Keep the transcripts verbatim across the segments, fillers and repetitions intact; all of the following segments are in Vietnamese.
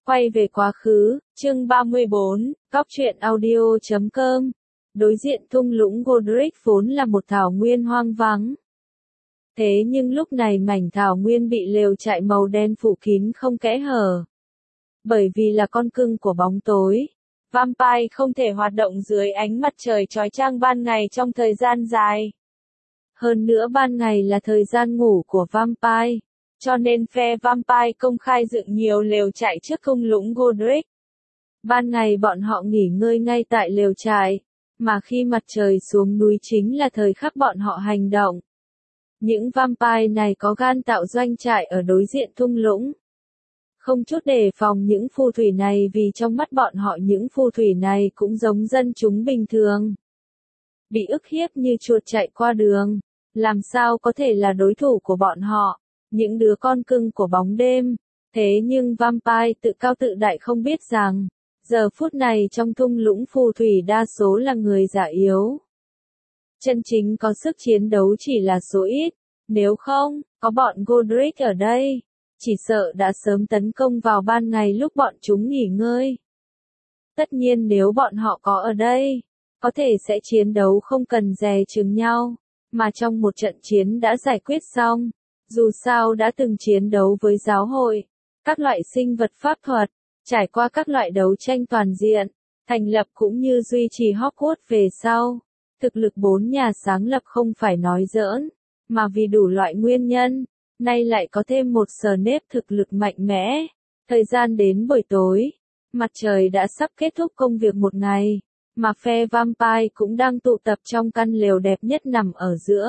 Quay về quá khứ, chương ba mươi bốn, Cóc truyện audio chấm com. Đối diện thung lũng Godric vốn là một thảo nguyên hoang vắng. Thế nhưng lúc này mảnh thảo nguyên bị lều trại màu đen phủ kín không kẽ hở. Bởi vì là con cưng của bóng tối, vampire không thể hoạt động dưới ánh mặt trời chói chang ban ngày trong thời gian dài. Hơn nữa ban ngày là thời gian ngủ của vampire, cho nên phe vampire công khai dựng nhiều lều trại trước thung lũng Godric. Ban ngày bọn họ nghỉ ngơi ngay tại lều trại, mà khi mặt trời xuống núi chính là thời khắc bọn họ hành động. Những vampire này có gan tạo doanh trại ở đối diện thung lũng. Không chút đề phòng những phù thủy này vì trong mắt bọn họ những phù thủy này cũng giống dân chúng bình thường. Bị ức hiếp như chuột chạy qua đường, làm sao có thể là đối thủ của bọn họ, những đứa con cưng của bóng đêm. Thế nhưng vampire tự cao tự đại không biết rằng, giờ phút này trong thung lũng phù thủy đa số là người già yếu. Chân chính có sức chiến đấu chỉ là số ít, nếu không, có bọn Godric ở đây, chỉ sợ đã sớm tấn công vào ban ngày lúc bọn chúng nghỉ ngơi. Tất nhiên nếu bọn họ có ở đây, có thể sẽ chiến đấu không cần dè chừng nhau, mà trong một trận chiến đã giải quyết xong, dù sao đã từng chiến đấu với giáo hội, các loại sinh vật pháp thuật, trải qua các loại đấu tranh toàn diện, thành lập cũng như duy trì Hogwarts về sau. Thực lực bốn nhà sáng lập không phải nói giỡn, mà vì đủ loại nguyên nhân, nay lại có thêm một sờ nếp thực lực mạnh mẽ. Thời gian đến buổi tối, mặt trời đã sắp kết thúc công việc một ngày, mà phe vampire cũng đang tụ tập trong căn lều đẹp nhất nằm ở giữa.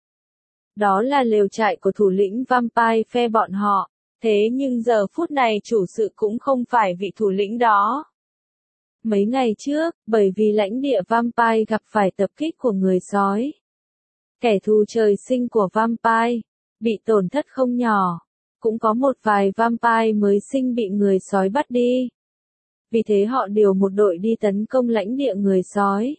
Đó là lều trại của thủ lĩnh vampire phe bọn họ, thế nhưng giờ phút này chủ sự cũng không phải vị thủ lĩnh đó. Mấy ngày trước, bởi vì lãnh địa vampire gặp phải tập kích của người sói, kẻ thù trời sinh của vampire, bị tổn thất không nhỏ, cũng có một vài vampire mới sinh bị người sói bắt đi. Vì thế họ điều một đội đi tấn công lãnh địa người sói.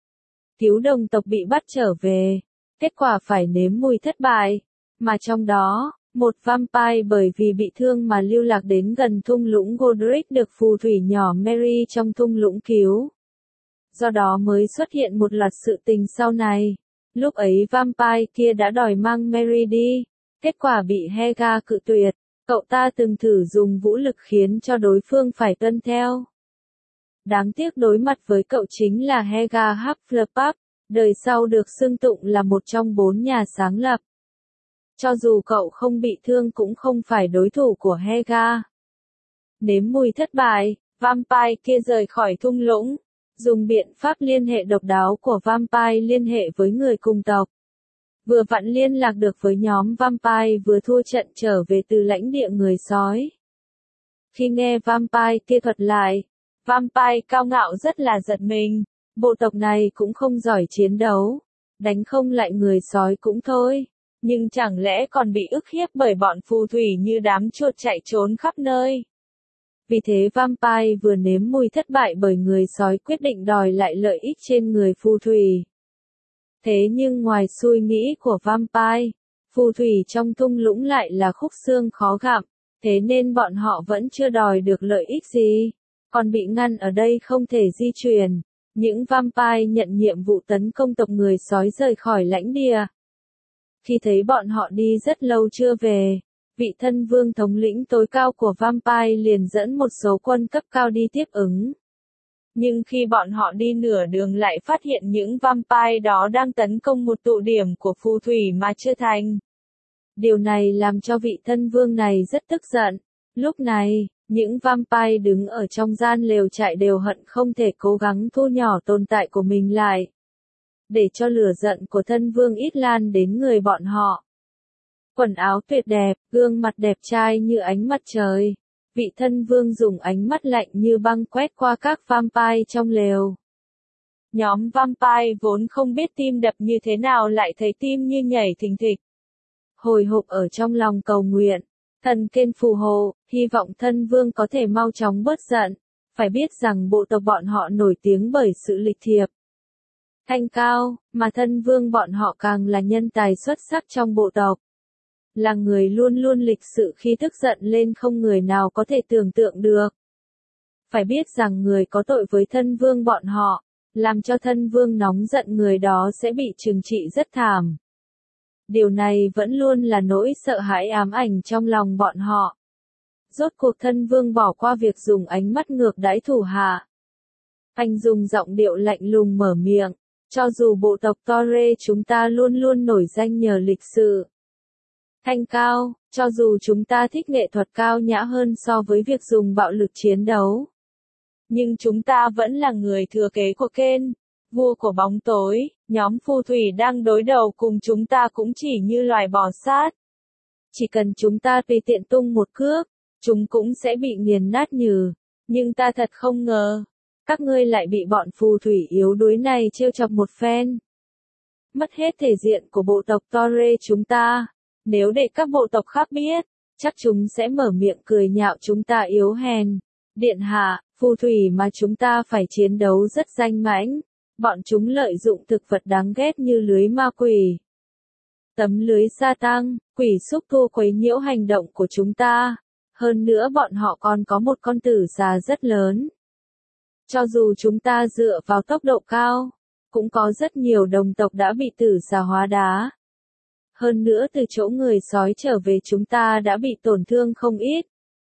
Cứu đồng tộc bị bắt trở về, kết quả phải nếm mùi thất bại, mà trong đó, một vampire bởi vì bị thương mà lưu lạc đến gần thung lũng Godric được phù thủy nhỏ Mary trong thung lũng cứu. Do đó mới xuất hiện một loạt sự tình sau này. Lúc ấy vampire kia đã đòi mang Mary đi, kết quả bị Helga cự tuyệt. Cậu ta từng thử dùng vũ lực khiến cho đối phương phải tuân theo. Đáng tiếc đối mặt với cậu chính là Helga Hufflepuff, đời sau được xưng tụng là một trong bốn nhà sáng lập. Cho dù cậu không bị thương cũng không phải đối thủ của Helga. Nếm mùi thất bại, vampire kia rời khỏi thung lũng, dùng biện pháp liên hệ độc đáo của vampire liên hệ với người cùng tộc. Vừa vặn liên lạc được với nhóm vampire vừa thua trận trở về từ lãnh địa người sói. Khi nghe vampire kia thuật lại, vampire cao ngạo rất là giật mình, bộ tộc này cũng không giỏi chiến đấu, đánh không lại người sói cũng thôi, nhưng chẳng lẽ còn bị ức hiếp bởi bọn phù thủy như đám chuột chạy trốn khắp nơi. Vì thế vampire vừa nếm mùi thất bại bởi người sói quyết định đòi lại lợi ích trên người phù thủy. Thế nhưng ngoài suy nghĩ của vampire, phù thủy trong thung lũng lại là khúc xương khó gặm, thế nên bọn họ vẫn chưa đòi được lợi ích gì, còn bị ngăn ở đây không thể di chuyển. Những vampire nhận nhiệm vụ tấn công tộc người sói rời khỏi lãnh địa. Khi thấy bọn họ đi rất lâu chưa về, vị thân vương thống lĩnh tối cao của vampire liền dẫn một số quân cấp cao đi tiếp ứng. Nhưng khi bọn họ đi nửa đường lại phát hiện những vampire đó đang tấn công một tụ điểm của phù thủy mà chưa thành. Điều này làm cho vị thân vương này rất tức giận. Lúc này, những vampire đứng ở trong gian lều trại đều hận không thể cố gắng thu nhỏ tồn tại của mình lại, để cho lửa giận của thân vương ít lan đến người bọn họ. Quần áo tuyệt đẹp, gương mặt đẹp trai như ánh mặt trời. Vị thân vương dùng ánh mắt lạnh như băng quét qua các vampire trong lều. Nhóm vampire vốn không biết tim đập như thế nào lại thấy tim như nhảy thình thịch. Hồi hộp ở trong lòng cầu nguyện, thần kên phù hộ, hy vọng thân vương có thể mau chóng bớt giận. Phải biết rằng bộ tộc bọn họ nổi tiếng bởi sự lịch thiệp, thanh cao, mà thân vương bọn họ càng là nhân tài xuất sắc trong bộ tộc. là người luôn luôn lịch sự khi tức giận lên không người nào có thể tưởng tượng được. Phải biết rằng người có tội với thân vương bọn họ, làm cho thân vương nóng giận người đó sẽ bị trừng trị rất thảm. Điều này vẫn luôn là nỗi sợ hãi ám ảnh trong lòng bọn họ. Rốt cuộc thân vương bỏ qua việc dùng ánh mắt ngược đãi thủ hạ. Anh dùng giọng điệu lạnh lùng mở miệng, cho dù bộ tộc Tore chúng ta luôn luôn nổi danh nhờ lịch sự thanh cao, cho dù chúng ta thích nghệ thuật cao nhã hơn so với việc dùng bạo lực chiến đấu. Nhưng chúng ta vẫn là người thừa kế của Ken, vua của bóng tối, nhóm phù thủy đang đối đầu cùng chúng ta cũng chỉ như loài bò sát. Chỉ cần chúng ta tùy tiện tung một cước, chúng cũng sẽ bị nghiền nát nhừ. Nhưng ta thật không ngờ, các ngươi lại bị bọn phù thủy yếu đuối này trêu chọc một phen. Mất hết thể diện của bộ tộc Tore chúng ta, nếu để các bộ tộc khác biết, chắc chúng sẽ mở miệng cười nhạo chúng ta yếu hèn. Điện hạ, phù thủy mà chúng ta phải chiến đấu rất danh mãnh, bọn chúng lợi dụng thực vật đáng ghét như lưới ma quỷ. Tấm lưới sa tăng, quỷ xúc tu quấy nhiễu hành động của chúng ta. Hơn nữa bọn họ còn có một con tử xà rất lớn. Cho dù chúng ta dựa vào tốc độ cao, cũng có rất nhiều đồng tộc đã bị tử xà hóa đá. Hơn nữa từ chỗ người sói trở về chúng ta đã bị tổn thương không ít.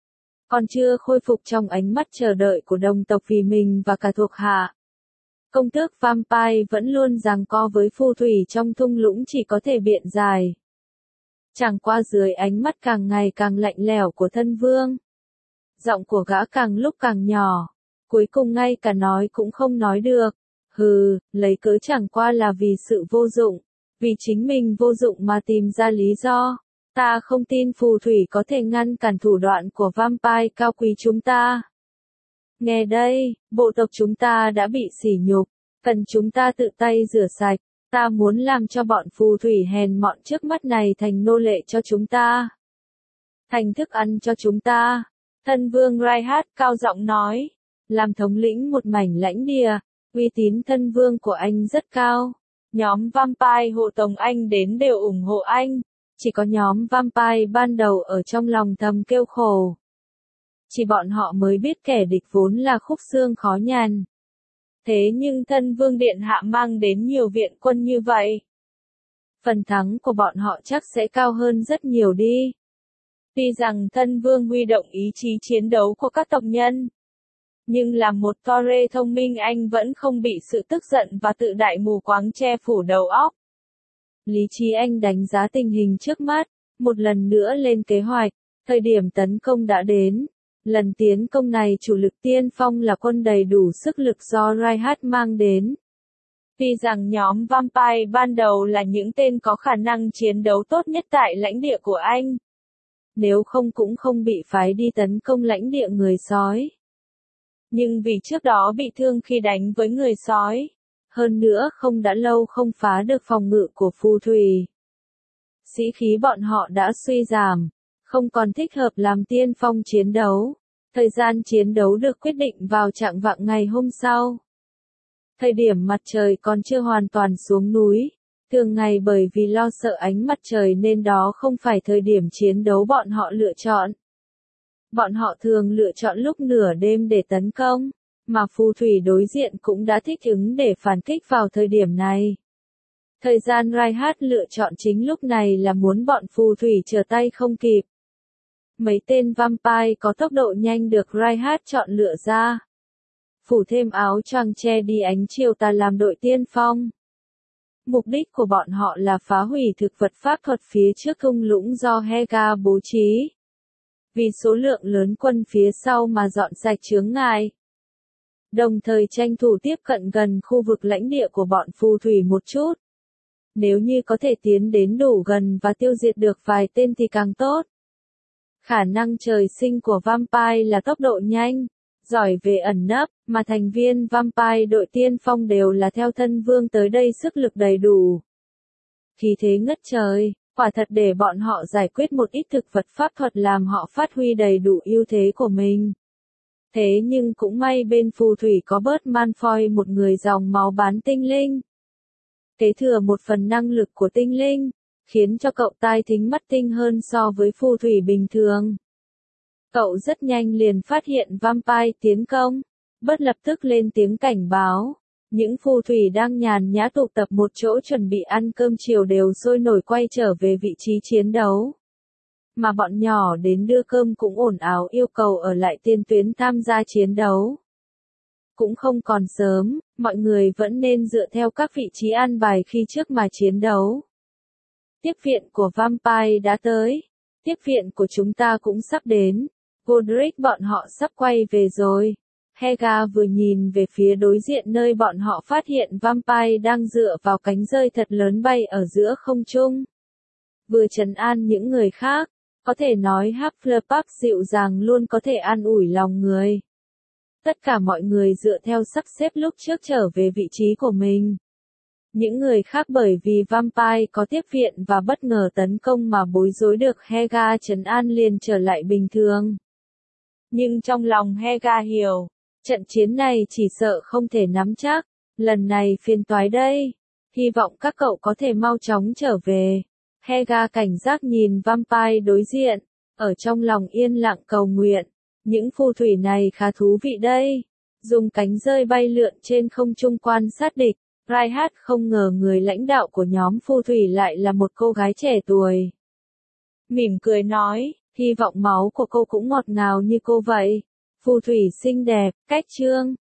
Còn chưa khôi phục trong ánh mắt chờ đợi của đồng tộc vì mình và cả thuộc hạ. Công tước Vampire vẫn luôn giằng co với phù thủy trong thung lũng chỉ có thể biện giải. Chẳng qua dưới ánh mắt càng ngày càng lạnh lẽo của thân vương. Giọng của gã càng lúc càng nhỏ, cuối cùng ngay cả nói cũng không nói được. Hừ, lấy cớ chẳng qua là vì sự vô dụng, vì chính mình vô dụng mà tìm ra lý do. Ta không tin phù thủy có thể ngăn cản thủ đoạn của vampire cao quý chúng ta. Nghe đây, bộ tộc chúng ta đã bị sỉ nhục, cần chúng ta tự tay rửa sạch. Ta muốn làm cho bọn phù thủy hèn mọn trước mắt này thành nô lệ cho chúng ta. Thành thức ăn cho chúng ta. Thân vương Reinhardt cao giọng nói. Làm thống lĩnh một mảnh lãnh địa, uy tín thân vương của anh rất cao. Nhóm vampire hộ tống anh đến đều ủng hộ anh. Chỉ có nhóm vampire ban đầu ở trong lòng thầm kêu khổ. Chỉ bọn họ mới biết kẻ địch vốn là khúc xương khó nhằn. Thế nhưng thân vương điện hạ mang đến nhiều viện quân như vậy. Phần thắng của bọn họ chắc sẽ cao hơn rất nhiều đi. Tuy rằng thân vương huy động ý chí chiến đấu của các tộc nhân. Nhưng làm một Tore thông minh anh vẫn không bị sự tức giận và tự đại mù quáng che phủ đầu óc. Lý trí anh đánh giá tình hình trước mắt, một lần nữa lên kế hoạch, thời điểm tấn công đã đến. Lần tiến công này chủ lực tiên phong là quân đầy đủ sức lực do Reinhardt mang đến. Tuy rằng nhóm vampire ban đầu là những tên có khả năng chiến đấu tốt nhất tại lãnh địa của anh. Nếu không cũng không bị phái đi tấn công lãnh địa người sói. Nhưng vì trước đó bị thương khi đánh với người sói. Hơn nữa không đã lâu không phá được phòng ngự của phù thủy. Sĩ khí bọn họ đã suy giảm. Không còn thích hợp làm tiên phong chiến đấu. Thời gian chiến đấu được quyết định vào trạng vạng ngày hôm sau. Thời điểm mặt trời còn chưa hoàn toàn xuống núi. Thường ngày bởi vì lo sợ ánh mặt trời nên đó không phải thời điểm chiến đấu bọn họ lựa chọn. Bọn họ thường lựa chọn lúc nửa đêm để tấn công, mà phù thủy đối diện cũng đã thích ứng để phản kích vào thời điểm này. Thời gian Reinhardt lựa chọn chính lúc này là muốn bọn phù thủy trở tay không kịp. Mấy tên vampire có tốc độ nhanh được Reinhardt chọn lựa ra. Phủ thêm áo choàng che đi ánh chiều tà làm đội tiên phong. Mục đích của bọn họ là phá hủy thực vật pháp thuật phía trước thung lũng do Hega bố trí. Vì số lượng lớn quân phía sau mà dọn sạch chướng ngại. Đồng thời tranh thủ tiếp cận gần khu vực lãnh địa của bọn phù thủy một chút. Nếu như có thể tiến đến đủ gần và tiêu diệt được vài tên thì càng tốt. Khả năng trời sinh của vampire là tốc độ nhanh, giỏi về ẩn nấp, mà thành viên vampire đội tiên phong đều là theo thân vương tới đây sức lực đầy đủ. Khí thế ngất trời, quả thật để bọn họ giải quyết một ít thực vật pháp thuật làm họ phát huy đầy đủ ưu thế của mình. Thế nhưng cũng may bên phù thủy có bớt Malfoy một người dòng máu bán tinh linh. Kế thừa một phần năng lực của tinh linh, khiến cho cậu tai thính mắt tinh hơn so với phù thủy bình thường. Cậu rất nhanh liền phát hiện vampire tiến công, bất lập tức lên tiếng cảnh báo. Những phù thủy đang nhàn nhã tụ tập một chỗ chuẩn bị ăn cơm chiều đều sôi nổi quay trở về vị trí chiến đấu. Mà bọn nhỏ đến đưa cơm cũng ồn ào yêu cầu ở lại tiền tuyến tham gia chiến đấu. Cũng không còn sớm, mọi người vẫn nên dựa theo các vị trí an bài khi trước mà chiến đấu. Tiếp viện của vampire đã tới. Tiếp viện của chúng ta cũng sắp đến. Godric bọn họ sắp quay về rồi. Helga vừa nhìn về phía đối diện nơi bọn họ phát hiện vampire đang dựa vào cánh rơi thật lớn bay ở giữa không trung. Vừa trấn an những người khác, có thể nói Hufflepuff dịu dàng luôn có thể an ủi lòng người. Tất cả mọi người dựa theo sắp xếp lúc trước trở về vị trí của mình. Những người khác bởi vì vampire có tiếp viện và bất ngờ tấn công mà bối rối được Helga trấn an liền trở lại bình thường. Nhưng trong lòng Helga hiểu, trận chiến này chỉ sợ không thể nắm chắc, lần này phiền toái đây. Hy vọng các cậu có thể mau chóng trở về. Helga cảnh giác nhìn vampire đối diện, ở trong lòng yên lặng cầu nguyện. Những phù thủy này khá thú vị đây. Dùng cánh rơi bay lượn trên không trung quan sát địch. Reinhardt không ngờ người lãnh đạo của nhóm phù thủy lại là một cô gái trẻ tuổi. Mỉm cười nói, hy vọng máu của cô cũng ngọt ngào như cô vậy. Phù thủy xinh đẹp, cách chương.